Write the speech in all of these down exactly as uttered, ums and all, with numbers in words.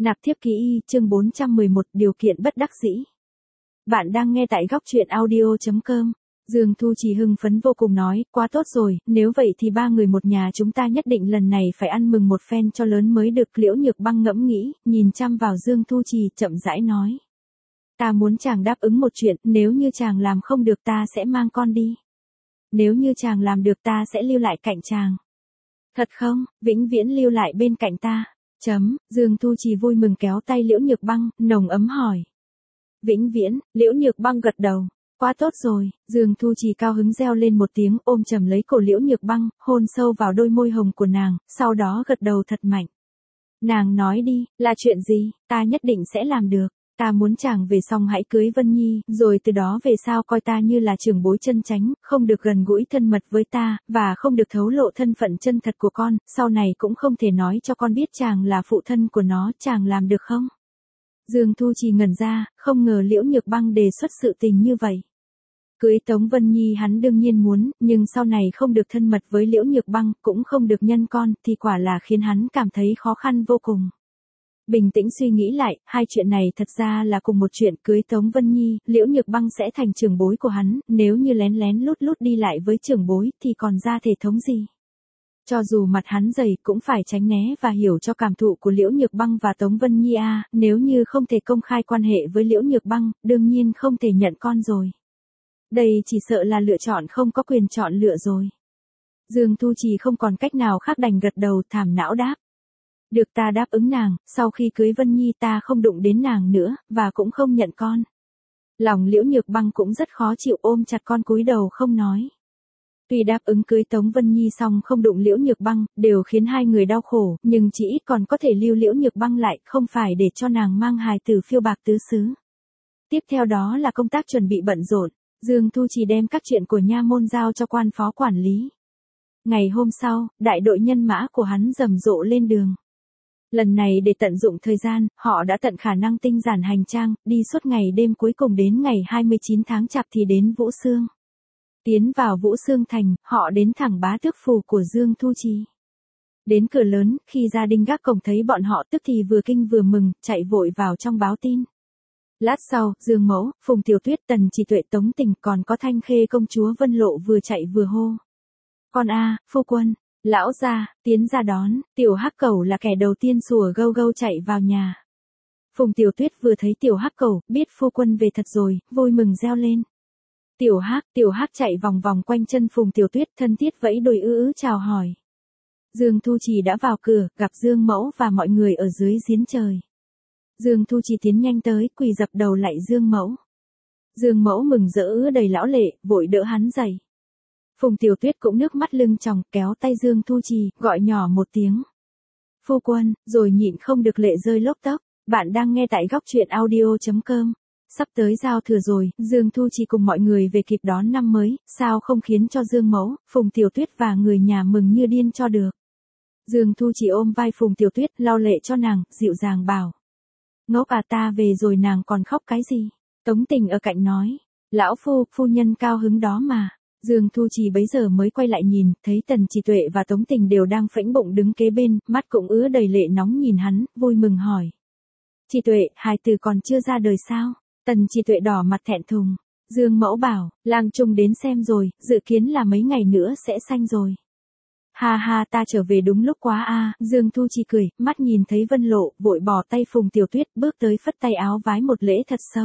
Nạp thiếp ký y, chương bốn trăm mười một, điều kiện bất đắc dĩ. Bạn đang nghe tại góc truyện audio chấm com. Dương Thu Trì hưng phấn vô cùng nói, quá tốt rồi, nếu vậy thì ba người một nhà chúng ta nhất định lần này phải ăn mừng một phen cho lớn mới được. Liễu Nhược Băng ngẫm nghĩ, nhìn chăm vào Dương Thu Trì, chậm rãi nói. Ta muốn chàng đáp ứng một chuyện, nếu như chàng làm không được ta sẽ mang con đi. Nếu như chàng làm được ta sẽ lưu lại cạnh chàng. Thật không, vĩnh viễn lưu lại bên cạnh ta. Chấm, Dương Thu Trì vui mừng kéo tay Liễu Nhược Băng, nồng ấm hỏi. Vĩnh viễn, Liễu Nhược Băng gật đầu. Quá tốt rồi, Dương Thu Trì cao hứng reo lên một tiếng, ôm chầm lấy cổ Liễu Nhược Băng, hôn sâu vào đôi môi hồng của nàng, sau đó gật đầu thật mạnh. Nàng nói đi, là chuyện gì, ta nhất định sẽ làm được. Ta muốn chàng về xong hãy cưới Vân Nhi, rồi từ đó về sau coi ta như là trưởng bối chân chánh, không được gần gũi thân mật với ta, và không được thấu lộ thân phận chân thật của con, sau này cũng không thể nói cho con biết chàng là phụ thân của nó, chàng làm được không? Dương Thu Trì ngẩn ra, không ngờ Liễu Nhược Băng đề xuất sự tình như vậy. Cưới Tống Vân Nhi hắn đương nhiên muốn, nhưng sau này không được thân mật với Liễu Nhược Băng, cũng không được nhân con, thì quả là khiến hắn cảm thấy khó khăn vô cùng. Bình tĩnh suy nghĩ lại, hai chuyện này thật ra là cùng một chuyện. Cưới Tống Vân Nhi, Liễu Nhược Băng sẽ thành trưởng bối của hắn, nếu như lén lén lút lút đi lại với trưởng bối thì còn ra thể thống gì. Cho dù mặt hắn dày cũng phải tránh né và hiểu cho cảm thụ của Liễu Nhược Băng và Tống Vân Nhi a, nếu như không thể công khai quan hệ với Liễu Nhược Băng, đương nhiên không thể nhận con rồi. Đây chỉ sợ là lựa chọn không có quyền chọn lựa rồi. Dương Thu Trì không còn cách nào khác đành gật đầu thảm não đáp. Được, ta đáp ứng nàng, sau khi cưới Vân Nhi ta không đụng đến nàng nữa, và cũng không nhận con. Lòng Liễu Nhược Băng cũng rất khó chịu, ôm chặt con cúi đầu không nói. Tuy đáp ứng cưới Tống Vân Nhi xong không đụng Liễu Nhược Băng, đều khiến hai người đau khổ, nhưng chỉ ít còn có thể lưu Liễu Nhược Băng lại, không phải để cho nàng mang hài tử phiêu bạc tứ xứ. Tiếp theo đó là công tác chuẩn bị bận rộn, Dương Thu Trì đem các chuyện của nha môn giao cho quan phó quản lý. Ngày hôm sau, đại đội nhân mã của hắn rầm rộ lên đường. Lần này để tận dụng thời gian, họ đã tận khả năng tinh giản hành trang, đi suốt ngày đêm, cuối cùng đến ngày hai mươi chín tháng Chạp thì đến Vũ Xương. Tiến vào Vũ Xương thành, họ đến thẳng Bá Tước phủ của Dương Thu Trì. Đến cửa lớn, khi gia đình gác cổng thấy bọn họ tức thì vừa kinh vừa mừng, chạy vội vào trong báo tin. Lát sau, Dương Mẫu, Phùng Tiểu Tuyết, Tần Chỉ Tuệ, Tống Tình còn có Thanh Khê công chúa Vân Lộ vừa chạy vừa hô. Con a, phu quân. Lão gia, tiến ra đón. Tiểu Hắc Cẩu là kẻ đầu tiên sủa gâu gâu chạy vào nhà. Phùng Tiểu Tuyết vừa thấy Tiểu Hắc Cẩu, biết phu quân về thật rồi, vui mừng reo lên. Tiểu Hắc, Tiểu Hắc chạy vòng vòng quanh chân Phùng Tiểu Tuyết, thân thiết vẫy đuôi ư ư chào hỏi. Dương Thu Trì đã vào cửa, gặp Dương Mẫu và mọi người ở dưới giếng trời. Dương Thu Trì tiến nhanh tới, quỳ dập đầu lạy Dương Mẫu. Dương Mẫu mừng rỡ đầy lão lệ, vội đỡ hắn dậy. Phùng Tiểu Tuyết cũng nước mắt lưng tròng, kéo tay Dương Thu Trì, gọi nhỏ một tiếng. Phu quân, rồi nhịn không được lệ rơi lốc tốc. Bạn đang nghe tại góc truyện audio chấm com. Sắp tới giao thừa rồi, Dương Thu Trì cùng mọi người về kịp đón năm mới, sao không khiến cho Dương Mẫu, Phùng Tiểu Tuyết và người nhà mừng như điên cho được. Dương Thu Trì ôm vai Phùng Tiểu Tuyết, lau lệ cho nàng, dịu dàng bảo. Ngốc à, ta về rồi nàng còn khóc cái gì? Tống Tình ở cạnh nói. Lão phu, phu nhân cao hứng đó mà. Dương Thu Trì bấy giờ mới quay lại nhìn, thấy Tần Chỉ Tuệ và Tống Tình đều đang phễnh bụng đứng kế bên, mắt cũng ứa đầy lệ nóng nhìn hắn, vui mừng hỏi. Chỉ Tuệ, hài tử còn chưa ra đời sao? Tần Chỉ Tuệ đỏ mặt thẹn thùng. Dương Mẫu bảo, lang trung đến xem rồi, dự kiến là mấy ngày nữa sẽ sanh rồi. Ha ha, ta trở về đúng lúc quá a. Dương Thu Trì cười, mắt nhìn thấy Vân Lộ, vội bỏ tay Phùng Tiểu Tuyết, bước tới phất tay áo vái một lễ thật sâu.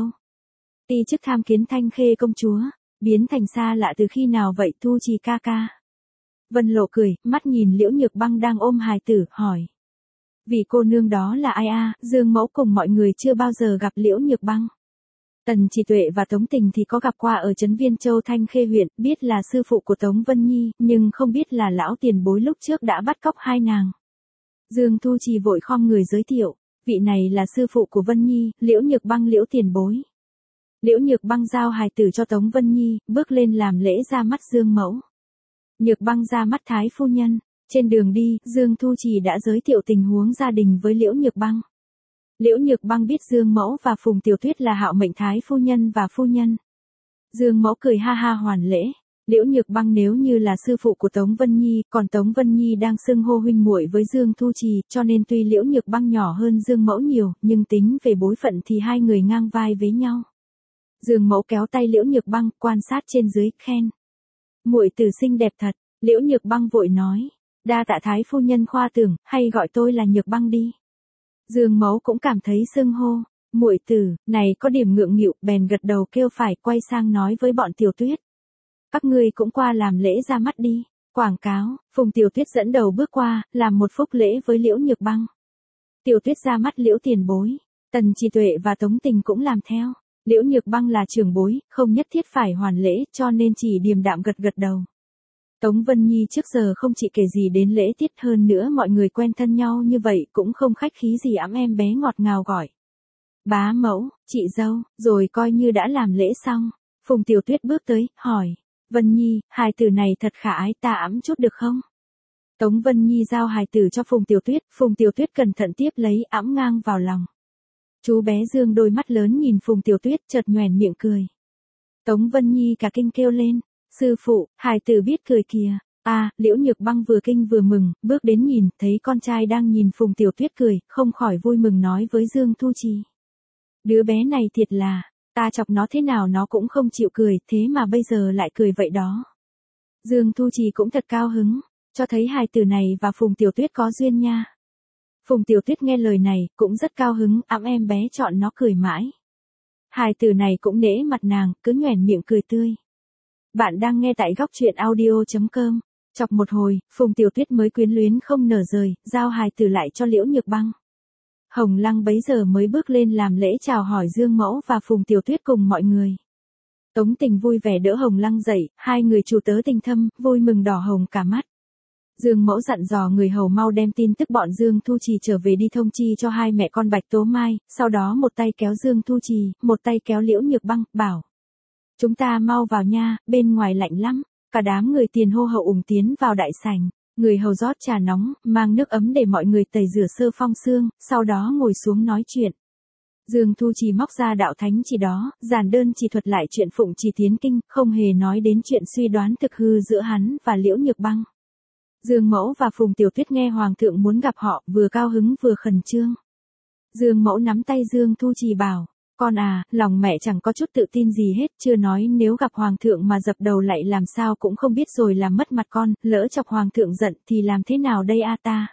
Ti chức tham kiến Thanh Khê công chúa. Biến thành xa lạ từ khi nào vậy Thu Trì ca ca? Vân Lộ cười, mắt nhìn Liễu Nhược Băng đang ôm hài tử, hỏi. Vì cô nương đó là ai a? Dương Mẫu cùng mọi người chưa bao giờ gặp Liễu Nhược Băng. Tần Chỉ Tuệ và Tống Tình thì có gặp qua ở trấn Viên Châu Thanh Khê huyện, biết là sư phụ của Tống Vân Nhi, nhưng không biết là lão tiền bối lúc trước đã bắt cóc hai nàng. Dương Thu Trì vội khom người giới thiệu, vị này là sư phụ của Vân Nhi, Liễu Nhược Băng Liễu tiền bối. Liễu Nhược Băng giao hài tử cho Tống Vân Nhi, bước lên làm lễ ra mắt Dương Mẫu. Nhược Băng ra mắt Thái phu nhân. Trên đường đi, Dương Thu Trì đã giới thiệu tình huống gia đình với Liễu Nhược Băng. Liễu Nhược Băng biết Dương Mẫu và Phùng Tiểu Tuyết là hạo mệnh Thái phu nhân và phu nhân. Dương Mẫu cười ha ha hoàn lễ. Liễu Nhược Băng nếu như là sư phụ của Tống Vân Nhi, còn Tống Vân Nhi đang xưng hô huynh muội với Dương Thu Trì, cho nên tuy Liễu Nhược Băng nhỏ hơn Dương Mẫu nhiều, nhưng tính về bối phận thì hai người ngang vai với nhau. Dương Mẫu kéo tay Liễu Nhược Băng, quan sát trên dưới, khen. Muội tử xinh đẹp thật. Liễu Nhược Băng vội nói, đa tạ thái phu nhân khoa tưởng, hay gọi tôi là Nhược Băng đi. Dương Mẫu cũng cảm thấy xưng hô, muội tử, này có điểm ngượng nghịu, bèn gật đầu kêu phải, quay sang nói với bọn Tiểu Tuyết. Các ngươi cũng qua làm lễ ra mắt đi. Quảng cáo, Phùng Tiểu Tuyết dẫn đầu bước qua, làm một phúc lễ với Liễu Nhược Băng. Tiểu Tuyết ra mắt Liễu tiền bối, Tần Trì Tuệ và Tống Tình cũng làm theo. Liễu Nhược Băng là trưởng bối, không nhất thiết phải hoàn lễ, cho nên chỉ điềm đạm gật gật đầu. Tống Vân Nhi trước giờ không chỉ kể gì đến lễ tiết, hơn nữa mọi người quen thân nhau như vậy cũng không khách khí gì, ẵm em bé ngọt ngào gọi. Bá mẫu, chị dâu, rồi coi như đã làm lễ xong. Phùng Tiểu Tuyết bước tới, hỏi. Vân Nhi, hài tử này thật khả ái, ta ẵm chút được không? Tống Vân Nhi giao hài tử cho Phùng Tiểu Tuyết, Phùng Tiểu Tuyết cẩn thận tiếp lấy, ẵm ngang vào lòng. Chú bé Dương đôi mắt lớn nhìn Phùng Tiểu Tuyết, chợt nhoẻn miệng cười. Tống Vân Nhi cả kinh kêu lên, sư phụ, hài tử biết cười kìa. À, Liễu Nhược Băng vừa kinh vừa mừng, bước đến nhìn, thấy con trai đang nhìn Phùng Tiểu Tuyết cười, không khỏi vui mừng nói với Dương Thu Trì. Đứa bé này thiệt là, ta chọc nó thế nào nó cũng không chịu cười, thế mà bây giờ lại cười vậy đó. Dương Thu Trì cũng thật cao hứng, cho thấy hài tử này và Phùng Tiểu Tuyết có duyên nha. Phùng Tiểu Tuyết nghe lời này, cũng rất cao hứng, ẵm em bé chọn nó cười mãi. Hài tử này cũng nể mặt nàng, cứ nhoẻn miệng cười tươi. Bạn đang nghe tại góc truyện audio chấm com. Chọc một hồi, Phùng Tiểu Tuyết mới quyến luyến không nở rời, giao hài tử lại cho Liễu Nhược Băng. Hồng Lăng bấy giờ mới bước lên làm lễ chào hỏi Dương Mẫu và Phùng Tiểu Tuyết cùng mọi người. Tống Tình vui vẻ đỡ Hồng Lăng dậy, hai người chủ tớ tình thâm, vui mừng đỏ hồng cả mắt. Dương Mẫu dặn dò người hầu mau đem tin tức bọn Dương Thu Trì trở về đi thông chi cho hai mẹ con Bạch Tố Mai, sau đó một tay kéo Dương Thu Trì, một tay kéo Liễu Nhược Băng, bảo. Chúng ta mau vào nha, bên ngoài lạnh lắm. Cả đám người tiền hô hậu ủng tiến vào đại sảnh. Người hầu rót trà nóng, mang nước ấm để mọi người tẩy rửa sơ phong xương, sau đó ngồi xuống nói chuyện. Dương Thu Trì móc ra đạo thánh chỉ đó, giản đơn chỉ thuật lại chuyện Phụng Trì tiến kinh, không hề nói đến chuyện suy đoán thực hư giữa hắn và Liễu Nhược Băng. Dương Mẫu và Phùng Tiểu Tuyết nghe Hoàng thượng muốn gặp họ, vừa cao hứng vừa khẩn trương. Dương Mẫu nắm tay Dương Thu Trì bảo, con à, lòng mẹ chẳng có chút tự tin gì hết, chưa nói nếu gặp Hoàng thượng mà dập đầu lại làm sao cũng không biết rồi làm mất mặt con, lỡ chọc Hoàng thượng giận thì làm thế nào đây a ta?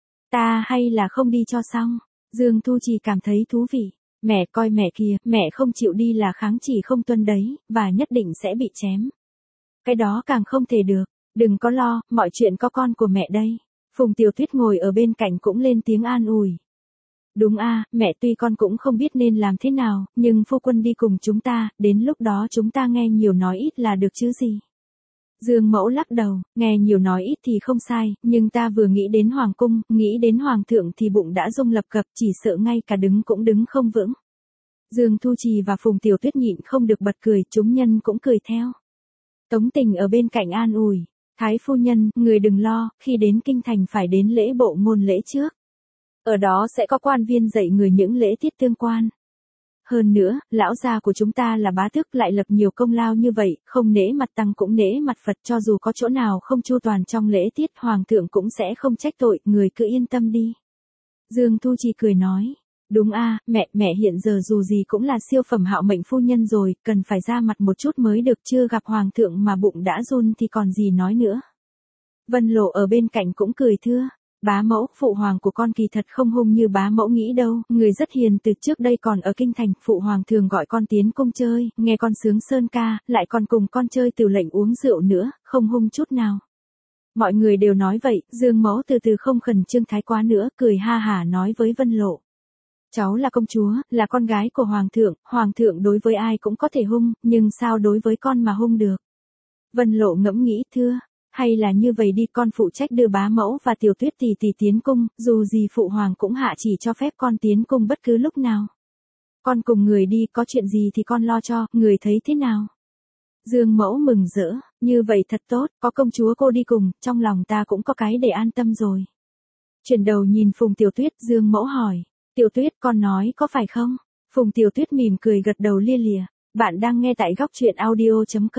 Ta hay là không đi cho xong? Dương Thu Trì cảm thấy thú vị. Mẹ coi mẹ kìa, mẹ không chịu đi là kháng chỉ không tuân đấy, và nhất định sẽ bị chém. Cái đó càng không thể được, đừng có lo, mọi chuyện có con của mẹ đây. Phùng Tiểu Tuyết ngồi ở bên cạnh cũng lên tiếng an ủi. Đúng a, mẹ tuy con cũng không biết nên làm thế nào, nhưng phu quân đi cùng chúng ta, đến lúc đó chúng ta nghe nhiều nói ít là được chứ gì. Dương Mẫu lắc đầu, nghe nhiều nói ít thì không sai, nhưng ta vừa nghĩ đến Hoàng cung, nghĩ đến Hoàng thượng thì bụng đã rung lập cập, chỉ sợ ngay cả đứng cũng đứng không vững. Dương Thu Trì và Phùng Tiểu Tuyết nhịn không được bật cười, chúng nhân cũng cười theo. Tống Tình ở bên cạnh an ủi, Thái phu nhân, người đừng lo, khi đến kinh thành phải đến lễ bộ ngôn lễ trước. Ở đó sẽ có quan viên dạy người những lễ tiết tương quan. Hơn nữa, lão gia của chúng ta là bá tước lại lập nhiều công lao như vậy, không nể mặt tăng cũng nể mặt Phật, cho dù có chỗ nào không chu toàn trong lễ tiết, Hoàng thượng cũng sẽ không trách tội, người cứ yên tâm đi. Dương Thu Trì cười nói, đúng a, mẹ, mẹ hiện giờ dù gì cũng là siêu phẩm hạo mệnh phu nhân rồi, cần phải ra mặt một chút mới được, chưa gặp Hoàng thượng mà bụng đã run thì còn gì nói nữa. Vân Lộ ở bên cạnh cũng cười thưa. Bá mẫu, phụ hoàng của con kỳ thật không hung như bá mẫu nghĩ đâu, người rất hiền, từ trước đây còn ở kinh thành, phụ hoàng thường gọi con tiến cung chơi, nghe con sướng sơn ca, lại còn cùng con chơi từ lệnh uống rượu nữa, không hung chút nào. Mọi người đều nói vậy, Dương Mẫu từ từ không khẩn trương thái quá nữa, cười ha hả nói với Vân Lộ. Cháu là công chúa, là con gái của hoàng thượng, hoàng thượng đối với ai cũng có thể hung, nhưng sao đối với con mà hung được? Vân Lộ ngẫm nghĩ thưa. Hay là như vậy đi, con phụ trách đưa bá mẫu và Tiểu Tuyết tỷ tỷ tiến cung, dù gì phụ hoàng cũng hạ chỉ cho phép con tiến cung bất cứ lúc nào. Con cùng người đi, có chuyện gì thì con lo cho, người thấy thế nào? Dương Mẫu mừng rỡ, như vậy thật tốt, có công chúa cô đi cùng, trong lòng ta cũng có cái để an tâm rồi. Chuyển đầu nhìn Phùng Tiểu Tuyết, Dương Mẫu hỏi, Tiểu Tuyết con nói có phải không? Phùng Tiểu Tuyết mỉm cười gật đầu lia lịa, bạn đang nghe tại góc truyện audio chấm com.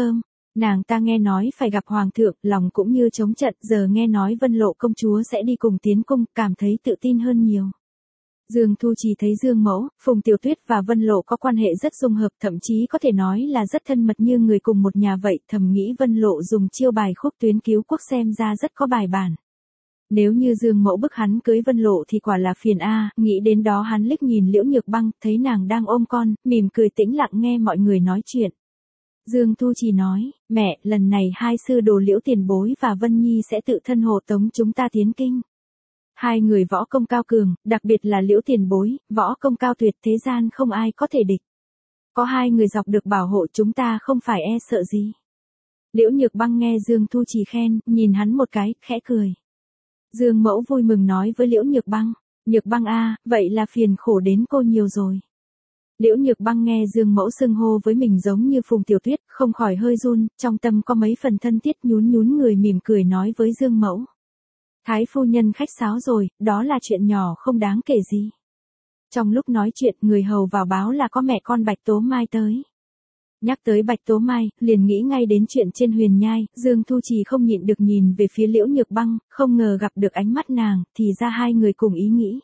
Nàng ta nghe nói phải gặp hoàng thượng, lòng cũng như trống trận, giờ nghe nói Vân Lộ công chúa sẽ đi cùng tiến cung, cảm thấy tự tin hơn nhiều. Dương Thu Trì thấy Dương Mẫu, Phùng Tiểu Tuyết và Vân Lộ có quan hệ rất dung hợp, thậm chí có thể nói là rất thân mật như người cùng một nhà vậy, thầm nghĩ Vân Lộ dùng chiêu bài khúc tuyến cứu quốc xem ra rất có bài bản. Nếu như Dương Mẫu bức hắn cưới Vân Lộ thì quả là phiền a, nghĩ đến đó hắn liếc nhìn Liễu Nhược Băng, thấy nàng đang ôm con, mỉm cười tĩnh lặng nghe mọi người nói chuyện. Dương Thu Trì nói, mẹ, lần này hai sư đồ Liễu Tiền Bối và Vân Nhi sẽ tự thân hộ tống chúng ta tiến kinh. Hai người võ công cao cường, đặc biệt là Liễu Tiền Bối, võ công cao tuyệt thế gian không ai có thể địch. Có hai người dọc được bảo hộ chúng ta không phải e sợ gì. Liễu Nhược Băng nghe Dương Thu Trì khen, nhìn hắn một cái, khẽ cười. Dương Mẫu vui mừng nói với Liễu Nhược Băng, Nhược Băng a, vậy là phiền khổ đến cô nhiều rồi. Liễu Nhược Băng nghe Dương Mẫu xưng hô với mình giống như Phùng Tiểu Tuyết, không khỏi hơi run, trong tâm có mấy phần thân thiết, nhún nhún người mỉm cười nói với Dương Mẫu. Thái phu nhân khách sáo rồi, đó là chuyện nhỏ không đáng kể gì. Trong lúc nói chuyện, người hầu vào báo là có mẹ con Bạch Tố Mai tới. Nhắc tới Bạch Tố Mai, liền nghĩ ngay đến chuyện trên Huyền Nhai, Dương Thu Trì không nhịn được nhìn về phía Liễu Nhược Băng, không ngờ gặp được ánh mắt nàng, thì ra hai người cùng ý nghĩ.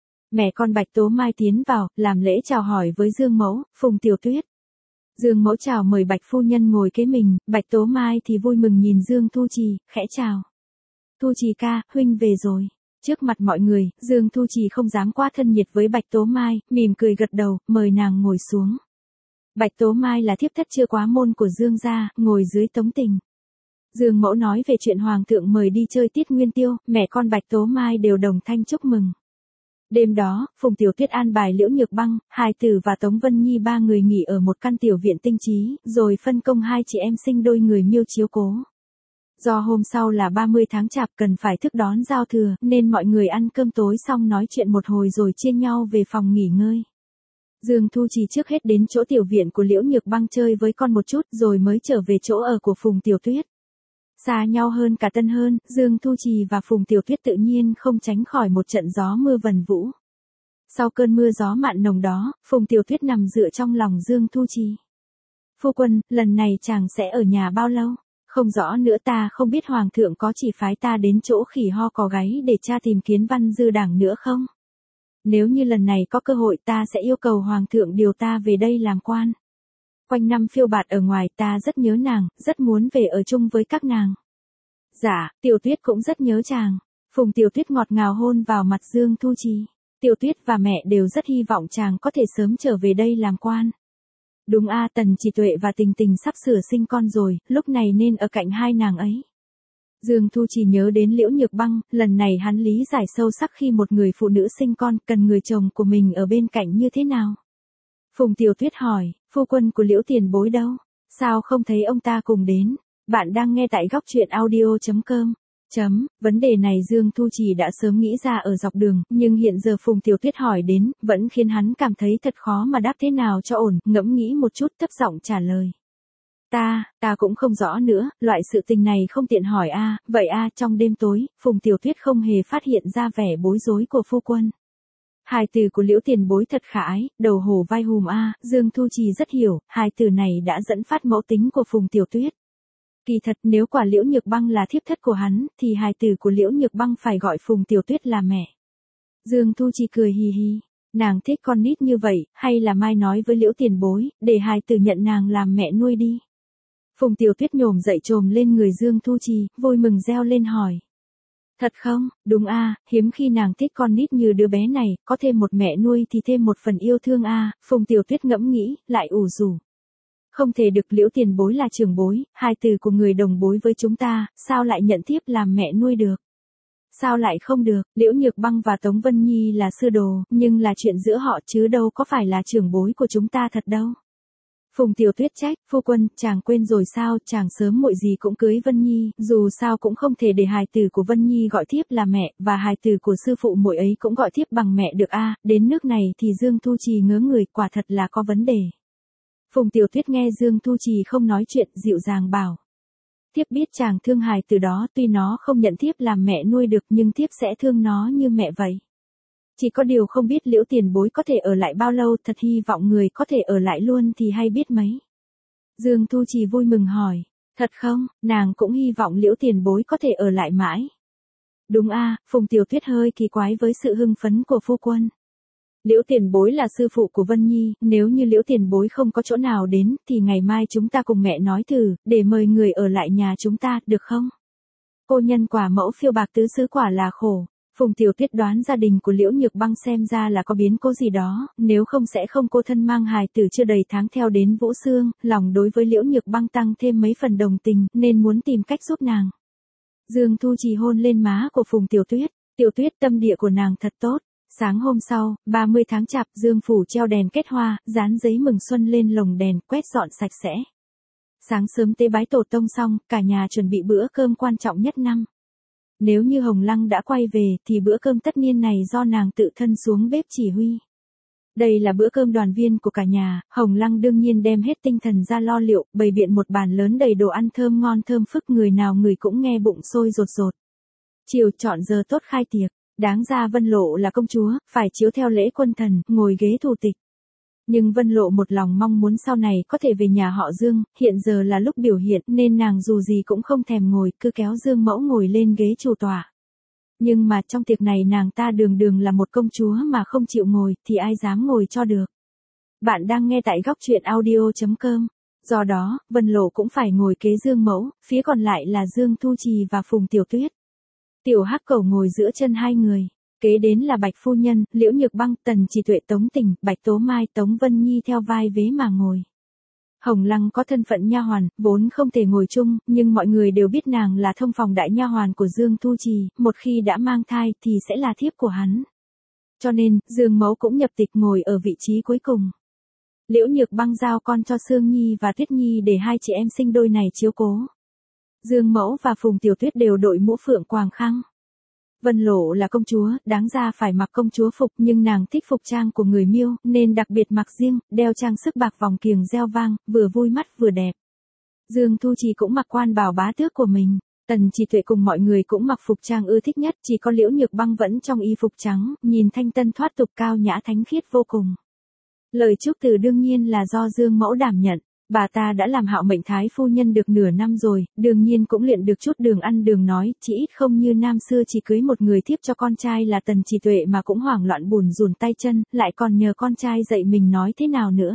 Mẹ con Bạch Tố Mai tiến vào, làm lễ chào hỏi với Dương Mẫu, Phùng Tiểu Tuyết. Dương Mẫu chào mời Bạch phu nhân ngồi kế mình, Bạch Tố Mai thì vui mừng nhìn Dương Thu Trì, khẽ chào. Thu Trì ca, huynh về rồi. Trước mặt mọi người, Dương Thu Trì không dám quá thân nhiệt với Bạch Tố Mai, mỉm cười gật đầu, mời nàng ngồi xuống. Bạch Tố Mai là thiếp thất chưa quá môn của Dương gia, ngồi dưới tống tình. Dương Mẫu nói về chuyện Hoàng thượng mời đi chơi tiết nguyên tiêu, mẹ con Bạch Tố Mai đều đồng thanh chúc mừng. Đêm đó, Phùng Tiểu Tuyết an bài Liễu Nhược Băng, Hài Tử và Tống Vân Nhi ba người nghỉ ở một căn tiểu viện tinh trí, rồi phân công hai chị em sinh đôi người miêu chiếu cố. Do hôm sau là ba mươi tháng chạp cần phải thức đón giao thừa, nên mọi người ăn cơm tối xong nói chuyện một hồi rồi chia nhau về phòng nghỉ ngơi. Dương Thu Trì trước hết đến chỗ tiểu viện của Liễu Nhược Băng chơi với con một chút rồi mới trở về chỗ ở của Phùng Tiểu Tuyết. Xa nhau hơn cả tân hơn, Dương Thu Trì và Phùng Tiểu Tuyết tự nhiên không tránh khỏi một trận gió mưa vần vũ. Sau cơn mưa gió mạn nồng đó, Phùng Tiểu Tuyết nằm dựa trong lòng Dương Thu Trì. Phu quân, lần này chàng sẽ ở nhà bao lâu? Không rõ nữa, ta không biết Hoàng thượng có chỉ phái ta đến chỗ khỉ ho cò gáy để tra tìm Kiến Văn Dư Đảng nữa không? Nếu như lần này có cơ hội ta sẽ yêu cầu Hoàng thượng điều ta về đây làm quan. Quanh năm phiêu bạt ở ngoài, ta rất nhớ nàng, rất muốn về ở chung với các nàng. Dạ, Tiểu Tuyết cũng rất nhớ chàng. Phùng Tiểu Tuyết ngọt ngào hôn vào mặt Dương Thu Trì. Tiểu Tuyết và mẹ đều rất hy vọng chàng có thể sớm trở về đây làm quan. Đúng a, Tần Chỉ Tuệ và Tình Tình sắp sửa sinh con rồi, lúc này nên ở cạnh hai nàng ấy. Dương Thu Trì nhớ đến Liễu Nhược Băng, lần này hắn lý giải sâu sắc khi một người phụ nữ sinh con, cần người chồng của mình ở bên cạnh như thế nào. Phùng Tiểu Tuyết hỏi, phu quân của Liễu Tiền Bối đâu? Sao không thấy ông ta cùng đến? Bạn đang nghe tại góc truyện audio chấm com. Chấm, vấn đề này Dương Thu Trì đã sớm nghĩ ra ở dọc đường, nhưng hiện giờ Phùng Tiểu Tuyết hỏi đến, vẫn khiến hắn cảm thấy thật khó mà đáp thế nào cho ổn, ngẫm nghĩ một chút thấp giọng trả lời. Ta, ta cũng không rõ nữa, loại sự tình này không tiện hỏi a, vậy a, trong đêm tối, Phùng Tiểu Tuyết không hề phát hiện ra vẻ bối rối của phu quân. Hài tử của Liễu Tiền Bối thật khả ái, đầu hổ vai hùm a, Dương Thu Trì rất hiểu, hài tử này đã dẫn phát mẫu tính của Phùng Tiểu Tuyết. Kỳ thật nếu quả Liễu Nhược Băng là thiếp thất của hắn, thì hài tử của Liễu Nhược Băng phải gọi Phùng Tiểu Tuyết là mẹ. Dương Thu Trì cười hì hì, nàng thích con nít như vậy, hay là mai nói với Liễu Tiền Bối, để hài tử nhận nàng làm mẹ nuôi đi. Phùng Tiểu Tuyết nhổm dậy trồm lên người Dương Thu Trì, vui mừng reo lên hỏi. Thật không, đúng a, hiếm khi nàng thích con nít như đứa bé này, có thêm một mẹ nuôi thì thêm một phần yêu thương a, Phùng Tiểu Tuyết ngẫm nghĩ, lại ủ rủ. Không thể được, Liễu Tiền Bối là trưởng bối, hai từ của người đồng bối với chúng ta, sao lại nhận thiếp làm mẹ nuôi được? Sao lại không được, Liễu Nhược Băng và Tống Vân Nhi là sư đồ, nhưng là chuyện giữa họ chứ đâu có phải là trưởng bối của chúng ta thật đâu. Phùng Tiểu Tuyết trách, phu quân, chàng quên rồi sao, chàng sớm muội gì cũng cưới Vân Nhi, dù sao cũng không thể để hài tử của Vân Nhi gọi thiếp là mẹ, và hài tử của sư phụ muội ấy cũng gọi thiếp bằng mẹ được a, đến nước này thì Dương Thu Trì ngớ người, quả thật là có vấn đề. Phùng Tiểu Tuyết nghe Dương Thu Trì không nói chuyện, dịu dàng bảo. Thiếp biết chàng thương hài tử đó, tuy nó không nhận thiếp làm mẹ nuôi được nhưng thiếp sẽ thương nó như mẹ vậy. Chỉ có điều không biết Liễu Tiền Bối có thể ở lại bao lâu, thật hy vọng người có thể ở lại luôn thì hay biết mấy. Dương Thu Trì vui mừng hỏi, Thật không, nàng cũng hy vọng Liễu tiền bối có thể ở lại mãi. Đúng a, Phùng Tiểu Tuyết hơi kỳ quái với sự hưng phấn của phu quân. Liễu tiền bối là sư phụ của Vân Nhi, nếu như Liễu tiền bối không có chỗ nào đến, thì ngày mai chúng ta cùng mẹ nói thử, để mời người ở lại nhà chúng ta, được không? Cô nhân quả mẫu phiêu bạc tứ xứ quả là khổ. Phùng Tiểu Tuyết đoán gia đình của Liễu Nhược Băng xem ra là có biến cố gì đó, nếu không sẽ không cô thân mang hài tử chưa đầy tháng theo đến Vũ Xương, lòng đối với Liễu Nhược Băng tăng thêm mấy phần đồng tình, nên muốn tìm cách giúp nàng. Dương Thu Trì hôn lên má của Phùng Tiểu Tuyết, Tiểu Tuyết tâm địa của nàng thật tốt. Sáng hôm sau, ba mươi tháng chạp, Dương phủ treo đèn kết hoa, dán giấy mừng xuân lên lồng đèn, quét dọn sạch sẽ. Sáng sớm tế bái tổ tông xong, cả nhà chuẩn bị bữa cơm quan trọng nhất năm. Nếu như Hồng Lăng đã quay về, thì bữa cơm tất niên này do nàng tự thân xuống bếp chỉ huy. Đây là bữa cơm đoàn viên của cả nhà, Hồng Lăng đương nhiên đem hết tinh thần ra lo liệu, bày biện một bàn lớn đầy đồ ăn thơm ngon thơm phức, người nào người cũng nghe bụng sôi rột rột. Chiều chọn giờ tốt khai tiệc, đáng ra Vân Lộ là công chúa, phải chiếu theo lễ quân thần, ngồi ghế thủ tịch. Nhưng Vân Lộ một lòng mong muốn sau này có thể về nhà họ Dương, hiện giờ là lúc biểu hiện nên nàng dù gì cũng không thèm ngồi, cứ kéo Dương Mẫu ngồi lên ghế chủ tọa. Nhưng mà trong tiệc này nàng ta đường đường là một công chúa mà không chịu ngồi, thì ai dám ngồi cho được. Bạn đang nghe tại góc truyện audio chấm com. Do đó, Vân Lộ cũng phải ngồi kế Dương Mẫu, phía còn lại là Dương Thu Trì và Phùng Tiểu Tuyết. Tiểu Hắc Cẩu ngồi giữa chân hai người. Kế đến là Bạch Phu Nhân, Liễu Nhược Băng, Tần Chỉ Tuệ, Tống Tình, Bạch Tố Mai, Tống Vân Nhi theo vai vế mà ngồi. Hồng Lăng có thân phận nha hoàn, vốn không thể ngồi chung, nhưng mọi người đều biết nàng là thông phòng đại nha hoàn của Dương Thu Trì, một khi đã mang thai thì sẽ là thiếp của hắn. Cho nên, Dương Mẫu cũng nhập tịch ngồi ở vị trí cuối cùng. Liễu Nhược Băng giao con cho Sương Nhi và Tuyết Nhi để hai chị em sinh đôi này chiếu cố. Dương Mẫu và Phùng Tiểu Tuyết đều đội mũ phượng quàng khăn. Vân Lộ là công chúa, đáng ra phải mặc công chúa phục, nhưng nàng thích phục trang của người Miêu, nên đặc biệt mặc riêng, đeo trang sức bạc vòng kiềng reo vang, vừa vui mắt vừa đẹp. Dương Thu Trì cũng mặc quan bào bá tước của mình. Tần Chỉ Tuệ cùng mọi người cũng mặc phục trang ưa thích nhất, chỉ có Liễu Nhược Băng vẫn trong y phục trắng, nhìn thanh tân thoát tục, cao nhã thánh khiết vô cùng. Lời chúc từ đương nhiên là do Dương Mẫu đảm nhận. Bà ta đã làm Hạo Mệnh Thái phu nhân được nửa năm rồi, đương nhiên cũng luyện được chút đường ăn đường nói, chỉ ít không như năm xưa chỉ cưới một người thiếp cho con trai là Tần Chỉ Tuệ mà cũng hoảng loạn bùn rùn tay chân, lại còn nhờ con trai dạy mình nói thế nào nữa.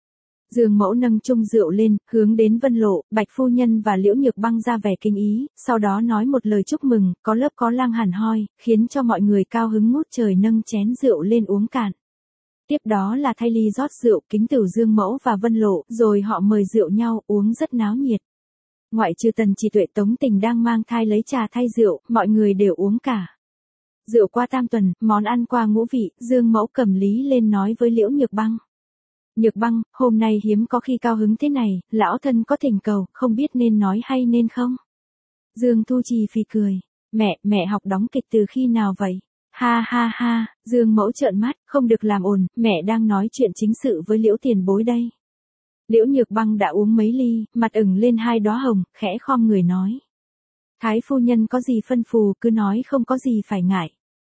Dương Mẫu nâng chung rượu lên, hướng đến Vân Lộ, Bạch Phu Nhân và Liễu Nhược Băng ra vẻ kính ý, sau đó nói một lời chúc mừng, có lớp có lang hẳn hoi, khiến cho mọi người cao hứng ngút trời, nâng chén rượu lên uống cạn. Tiếp đó là thay ly rót rượu, kính cửu Dương Mẫu và Vân Lộ, rồi họ mời rượu nhau, uống rất náo nhiệt. Ngoại trừ Tần Chỉ Tuệ, Tống Tình đang mang thai lấy trà thay rượu, mọi người đều uống cả. Rượu qua tam tuần, món ăn qua ngũ vị, Dương Mẫu cầm lý lên nói với Liễu Nhược Băng. Nhược Băng, hôm nay hiếm có khi cao hứng thế này, lão thân có thỉnh cầu, không biết nên nói hay nên không? Dương Thu Trì phì cười. Mẹ, mẹ học đóng kịch từ khi nào vậy? Ha ha ha, Dương Mẫu trợn mắt, không được làm ồn, mẹ đang nói chuyện chính sự với Liễu tiền bối đây. Liễu Nhược Băng đã uống mấy ly, mặt ửng lên hai đóa hồng, khẽ khom người nói. Thái phu nhân có gì phân phù, cứ nói, không có gì phải ngại.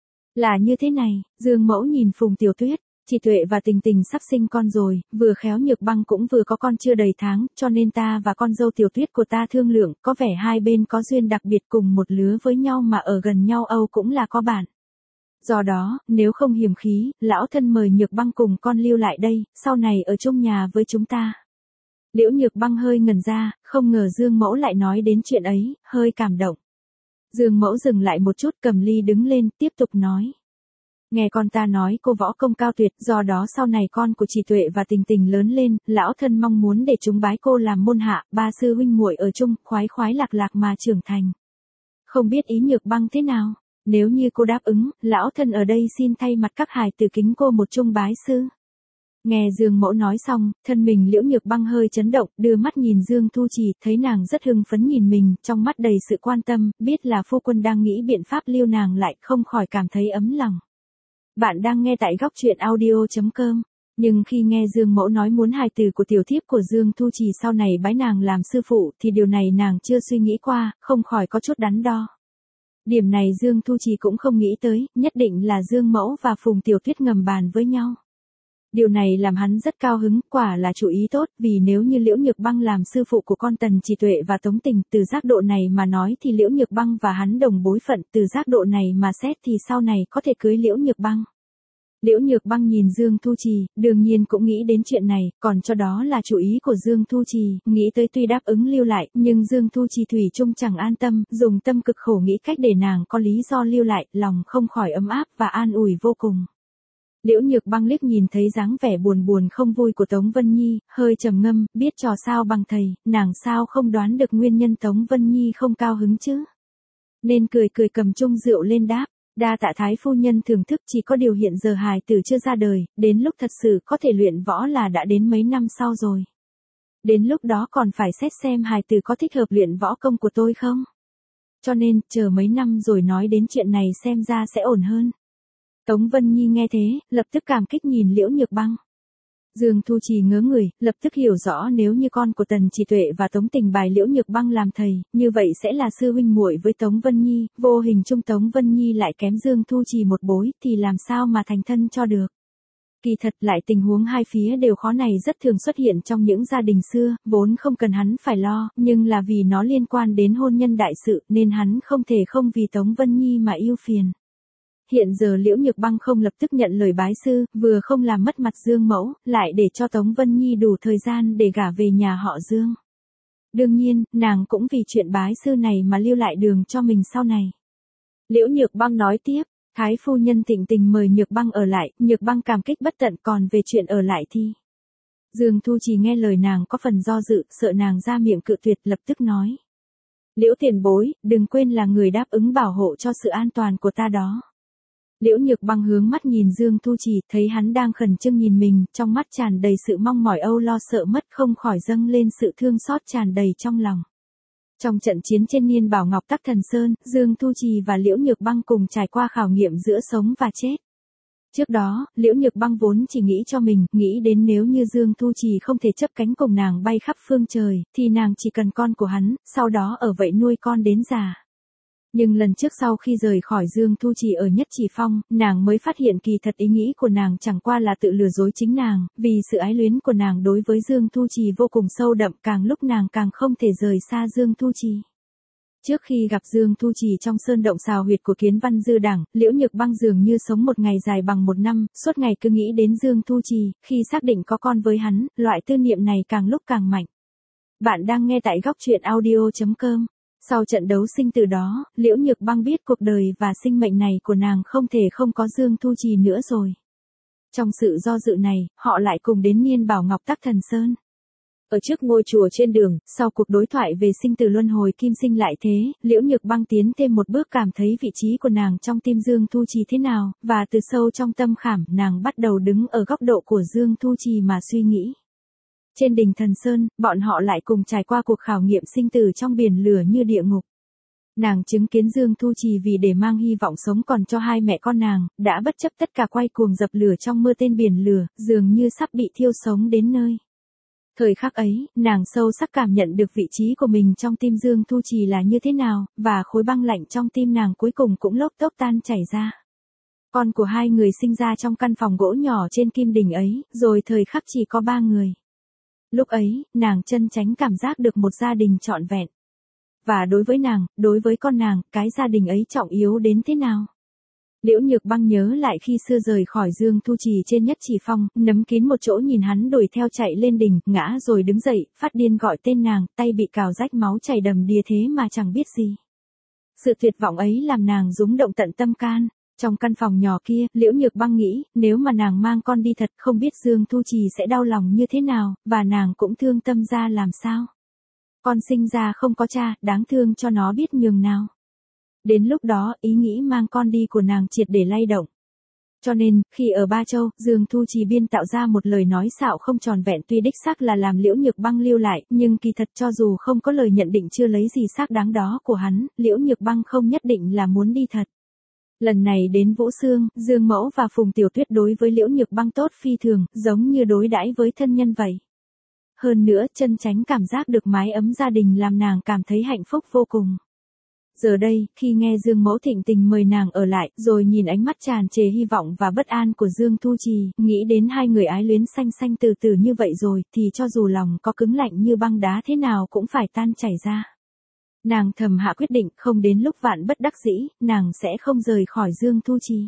Là như thế này, Dương Mẫu nhìn Phùng Tiểu Tuyết, Chỉ Tuệ và Tình Tình sắp sinh con rồi, vừa khéo Nhược Băng cũng vừa có con chưa đầy tháng, cho nên ta và con dâu Tiểu Tuyết của ta thương lượng, có vẻ hai bên có duyên đặc biệt, cùng một lứa với nhau mà ở gần nhau âu cũng là có bạn. Do đó, nếu không hiềm khí, lão thân mời Nhược Băng cùng con lưu lại đây, sau này ở chung nhà với chúng ta. Liễu Nhược Băng hơi ngẩn ra, không ngờ Dương Mẫu lại nói đến chuyện ấy, hơi cảm động. Dương Mẫu dừng lại một chút, cầm ly đứng lên, tiếp tục nói. Nghe con ta nói cô võ công cao tuyệt, do đó sau này con của Chỉ Tuệ và Tình Tình lớn lên, lão thân mong muốn để chúng bái cô làm môn hạ, ba sư huynh muội ở chung, khoái khoái lạc lạc mà trưởng thành. Không biết ý Nhược Băng thế nào? Nếu như cô đáp ứng, lão thân ở đây xin thay mặt các hài tử kính cô một chung bái sư. Nghe Dương Mẫu nói xong, thân mình Liễu Nhược Băng hơi chấn động, đưa mắt nhìn Dương Thu Trì, thấy nàng rất hưng phấn nhìn mình, trong mắt đầy sự quan tâm, biết là phu quân đang nghĩ biện pháp lưu nàng lại, không khỏi cảm thấy ấm lòng. Bạn đang nghe tại góc truyện audio chấm com. Nhưng khi nghe Dương Mẫu nói muốn hài tử của tiểu thiếp của Dương Thu Trì sau này bái nàng làm sư phụ, thì điều này nàng chưa suy nghĩ qua, không khỏi có chút đắn đo. Điểm này Dương Thu Trì cũng không nghĩ tới, nhất định là Dương Mẫu và Phùng Tiểu Tuyết ngầm bàn với nhau. Điều này làm hắn rất cao hứng, quả là chủ ý tốt, vì nếu như Liễu Nhược Băng làm sư phụ của con Tần Chỉ Tuệ và Tống Tình, từ giác độ này mà nói thì Liễu Nhược Băng và hắn đồng bối phận, từ giác độ này mà xét thì sau này có thể cưới Liễu Nhược Băng. Liễu Nhược Băng nhìn Dương Thu Trì, đương nhiên cũng nghĩ đến chuyện này, còn cho đó là chủ ý của Dương Thu Trì, nghĩ tới tuy đáp ứng lưu lại, nhưng Dương Thu Trì thủy chung chẳng an tâm, dùng tâm cực khổ nghĩ cách để nàng có lý do lưu lại, lòng không khỏi ấm áp và an ủi vô cùng. Liễu Nhược Băng liếc nhìn thấy dáng vẻ buồn buồn không vui của Tống Vân Nhi, hơi trầm ngâm, biết trò sao bằng thầy, nàng sao không đoán được nguyên nhân Tống Vân Nhi không cao hứng chứ. Nên cười cười cầm chung rượu lên đáp, đa tạ thái phu nhân thưởng thức, chỉ có điều hiện giờ hài tử chưa ra đời, đến lúc thật sự có thể luyện võ là đã đến mấy năm sau rồi. Đến lúc đó còn phải xét xem hài tử có thích hợp luyện võ công của tôi không. Cho nên, chờ mấy năm rồi nói đến chuyện này xem ra sẽ ổn hơn. Tống Vân Nhi nghe thế, lập tức cảm kích nhìn Liễu Nhược Băng. Dương Thu Trì ngớ người, lập tức hiểu rõ nếu như con của Tần Chỉ Tuệ và Tống Tình bài Liễu Nhược Băng làm thầy, như vậy sẽ là sư huynh muội với Tống Vân Nhi, vô hình chung Tống Vân Nhi lại kém Dương Thu Trì một bối, thì làm sao mà thành thân cho được. Kỳ thật lại tình huống hai phía đều khó này rất thường xuất hiện trong những gia đình xưa, vốn không cần hắn phải lo, nhưng là vì nó liên quan đến hôn nhân đại sự nên hắn không thể không vì Tống Vân Nhi mà ưu phiền. Hiện giờ Liễu Nhược Băng không lập tức nhận lời bái sư, vừa không làm mất mặt Dương mẫu, lại để cho Tống Vân Nhi đủ thời gian để gả về nhà họ Dương. Đương nhiên, nàng cũng vì chuyện bái sư này mà lưu lại đường cho mình sau này. Liễu Nhược Băng nói tiếp, thái phu nhân Thịnh Tình mời Nhược Băng ở lại, Nhược Băng cảm kích bất tận, còn về chuyện ở lại thì. Dương Thu Trì nghe lời nàng có phần do dự, sợ nàng ra miệng cự tuyệt, lập tức nói. Liễu tiền bối, đừng quên là người đáp ứng bảo hộ cho sự an toàn của ta đó. Liễu Nhược Băng hướng mắt nhìn Dương Thu Trì, thấy hắn đang khẩn trương nhìn mình, trong mắt tràn đầy sự mong mỏi âu lo sợ mất, không khỏi dâng lên sự thương xót tràn đầy trong lòng. Trong trận chiến trên Niên Bảo Ngọc Tắc Thần Sơn, Dương Thu Trì và Liễu Nhược Băng cùng trải qua khảo nghiệm giữa sống và chết. Trước đó, Liễu Nhược Băng vốn chỉ nghĩ cho mình, nghĩ đến nếu như Dương Thu Trì không thể chấp cánh cùng nàng bay khắp phương trời, thì nàng chỉ cần con của hắn, sau đó ở vậy nuôi con đến già. Nhưng lần trước sau khi rời khỏi Dương Thu Trì ở Nhất Chỉ Phong, nàng mới phát hiện kỳ thật ý nghĩ của nàng chẳng qua là tự lừa dối chính nàng, vì sự ái luyến của nàng đối với Dương Thu Trì vô cùng sâu đậm, càng lúc nàng càng không thể rời xa Dương Thu Trì. Trước khi gặp Dương Thu Trì trong sơn động xào huyệt của Kiến Văn Dư Đảng, Liễu Nhược Băng dường như sống một ngày dài bằng một năm, suốt ngày cứ nghĩ đến Dương Thu Trì, khi xác định có con với hắn, loại tư niệm này càng lúc càng mạnh. Bạn đang nghe tại góc truyện audio chấm com. Sau trận đấu sinh tử đó, Liễu Nhược Băng biết cuộc đời và sinh mệnh này của nàng không thể không có Dương Thu Trì nữa rồi. Trong sự do dự này, họ lại cùng đến Niên Bảo Ngọc Tắc Thần Sơn. Ở trước ngôi chùa trên đường, sau cuộc đối thoại về sinh tử luân hồi kim sinh lại thế, Liễu Nhược Băng tiến thêm một bước cảm thấy vị trí của nàng trong tim Dương Thu Trì thế nào, và từ sâu trong tâm khảm, nàng bắt đầu đứng ở góc độ của Dương Thu Trì mà suy nghĩ. Trên đỉnh Thần Sơn, bọn họ lại cùng trải qua cuộc khảo nghiệm sinh tử trong biển lửa như địa ngục. Nàng chứng kiến Dương Thu Trì vì để mang hy vọng sống còn cho hai mẹ con nàng, đã bất chấp tất cả quay cuồng dập lửa trong mưa tên biển lửa, dường như sắp bị thiêu sống đến nơi. Thời khắc ấy, nàng sâu sắc cảm nhận được vị trí của mình trong tim Dương Thu Trì là như thế nào, và khối băng lạnh trong tim nàng cuối cùng cũng lốp tốp tan chảy ra. Con của hai người sinh ra trong căn phòng gỗ nhỏ trên kim đỉnh ấy, rồi thời khắc chỉ có ba người. Lúc ấy, nàng chân chánh cảm giác được một gia đình trọn vẹn. Và đối với nàng, đối với con nàng, cái gia đình ấy trọng yếu đến thế nào? Liễu Nhược Băng nhớ lại khi xưa rời khỏi Dương Thu Trì trên Nhất Chỉ Phong, nấm kín một chỗ nhìn hắn đuổi theo chạy lên đỉnh, ngã rồi đứng dậy, phát điên gọi tên nàng, tay bị cào rách máu chảy đầm đìa thế mà chẳng biết gì. Sự tuyệt vọng ấy làm nàng rúng động tận tâm can. Trong căn phòng nhỏ kia, Liễu Nhược Băng nghĩ, nếu mà nàng mang con đi thật, không biết Dương Thu Trì sẽ đau lòng như thế nào, và nàng cũng thương tâm ra làm sao. Con sinh ra không có cha, đáng thương cho nó biết nhường nào. Đến lúc đó, ý nghĩ mang con đi của nàng triệt để lay động. Cho nên, khi ở Ba Châu, Dương Thu Trì biên tạo ra một lời nói xạo không tròn vẹn, tuy đích xác là làm Liễu Nhược Băng lưu lại, nhưng kỳ thật cho dù không có lời nhận định chưa lấy gì xác đáng đó của hắn, Liễu Nhược Băng không nhất định là muốn đi thật. Lần này đến Vũ Xương, Dương Mẫu và Phùng Tiểu Tuyết đối với Liễu Nhược Băng tốt phi thường, giống như đối đãi với thân nhân vậy. Hơn nữa, chân chánh cảm giác được mái ấm gia đình làm nàng cảm thấy hạnh phúc vô cùng. Giờ đây, khi nghe Dương Mẫu thịnh tình mời nàng ở lại, rồi nhìn ánh mắt tràn trề hy vọng và bất an của Dương Thu Trì, nghĩ đến hai người ái luyến xanh xanh từ từ như vậy rồi, thì cho dù lòng có cứng lạnh như băng đá thế nào cũng phải tan chảy ra. Nàng thầm hạ quyết định, không đến lúc vạn bất đắc dĩ, nàng sẽ không rời khỏi Dương Thu Trì.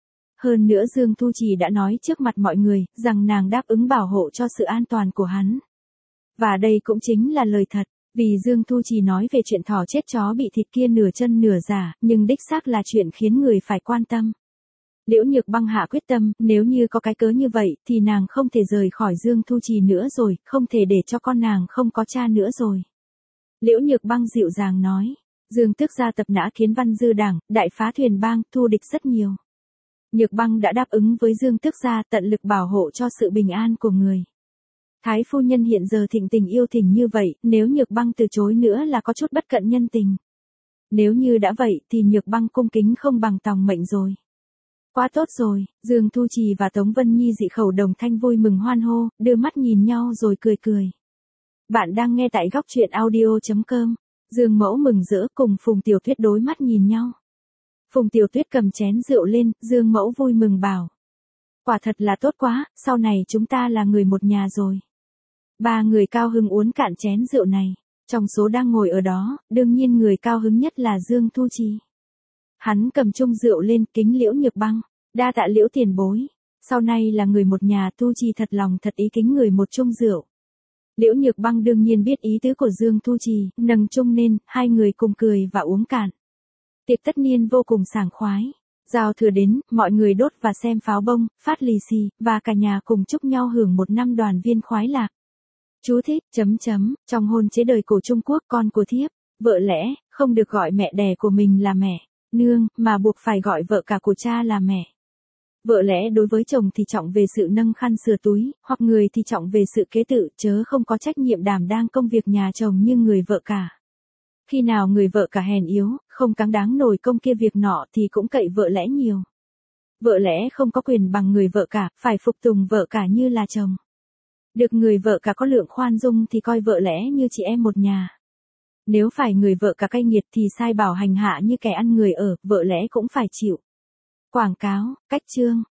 Hơn nữa Dương Thu Trì đã nói trước mặt mọi người, rằng nàng đáp ứng bảo hộ cho sự an toàn của hắn. Và đây cũng chính là lời thật. Vì Dương Thu Trì nói về chuyện thỏ chết chó bị thịt kia nửa chân nửa giả, nhưng đích xác là chuyện khiến người phải quan tâm. Liễu Nhược Băng hạ quyết tâm, nếu như có cái cớ như vậy, thì nàng không thể rời khỏi Dương Thu Trì nữa rồi, không thể để cho con nàng không có cha nữa rồi. Liễu Nhược Băng dịu dàng nói, Dương Tước gia tập nã Kiến Văn dư đảng, đại phá thuyền bang, thu địch rất nhiều. Nhược Băng đã đáp ứng với Dương Tước gia tận lực bảo hộ cho sự bình an của người. Thái phu nhân hiện giờ thịnh tình yêu thỉnh như vậy, nếu Nhược Băng từ chối nữa là có chút bất cận nhân tình. Nếu như đã vậy thì Nhược Băng cung kính không bằng tòng mệnh rồi. Quá tốt rồi, Dương Thu Trì và Tống Vân Nhi dị khẩu đồng thanh vui mừng hoan hô, đưa mắt nhìn nhau rồi cười cười. Bạn đang nghe tại góc truyện audio chấm com. Dương Mẫu mừng rỡ cùng Phùng Tiểu Tuyết đối mắt nhìn nhau. Phùng Tiểu Tuyết cầm chén rượu lên, Dương Mẫu vui mừng bảo. Quả thật là tốt quá, sau này chúng ta là người một nhà rồi. Ba người cao hứng uống cạn chén rượu này. Trong số đang ngồi ở đó, đương nhiên người cao hứng nhất là Dương Thu Trì. Hắn cầm chung rượu lên kính Liễu Nhược Băng. Đa tạ Liễu tiền bối. Sau này là người một nhà, Thu Trì thật lòng thật ý kính người một chung rượu. Liễu Nhược Băng đương nhiên biết ý tứ của Dương Thu Trì, nâng chung lên, hai người cùng cười và uống cạn. Tiệc tất niên vô cùng sảng khoái. Giao thừa đến, mọi người đốt và xem pháo bông, phát lì xì, và cả nhà cùng chúc nhau hưởng một năm đoàn viên khoái lạc. Chú thích, chấm chấm, trong hôn chế đời cổ Trung Quốc con của thiếp, vợ lẽ, không được gọi mẹ đẻ của mình là mẹ, nương, mà buộc phải gọi vợ cả của cha là mẹ. Vợ lẽ đối với chồng thì trọng về sự nâng khăn sửa túi, hoặc người thì trọng về sự kế tự, chớ không có trách nhiệm đảm đang công việc nhà chồng như người vợ cả. Khi nào người vợ cả hèn yếu, không cáng đáng nổi công kia việc nọ thì cũng cậy vợ lẽ nhiều. Vợ lẽ không có quyền bằng người vợ cả, phải phục tùng vợ cả như là chồng. Được người vợ cả có lượng khoan dung thì coi vợ lẽ như chị em một nhà. Nếu phải người vợ cả cay nghiệt thì sai bảo hành hạ như kẻ ăn người ở, vợ lẽ cũng phải chịu. Quảng cáo, cách chương.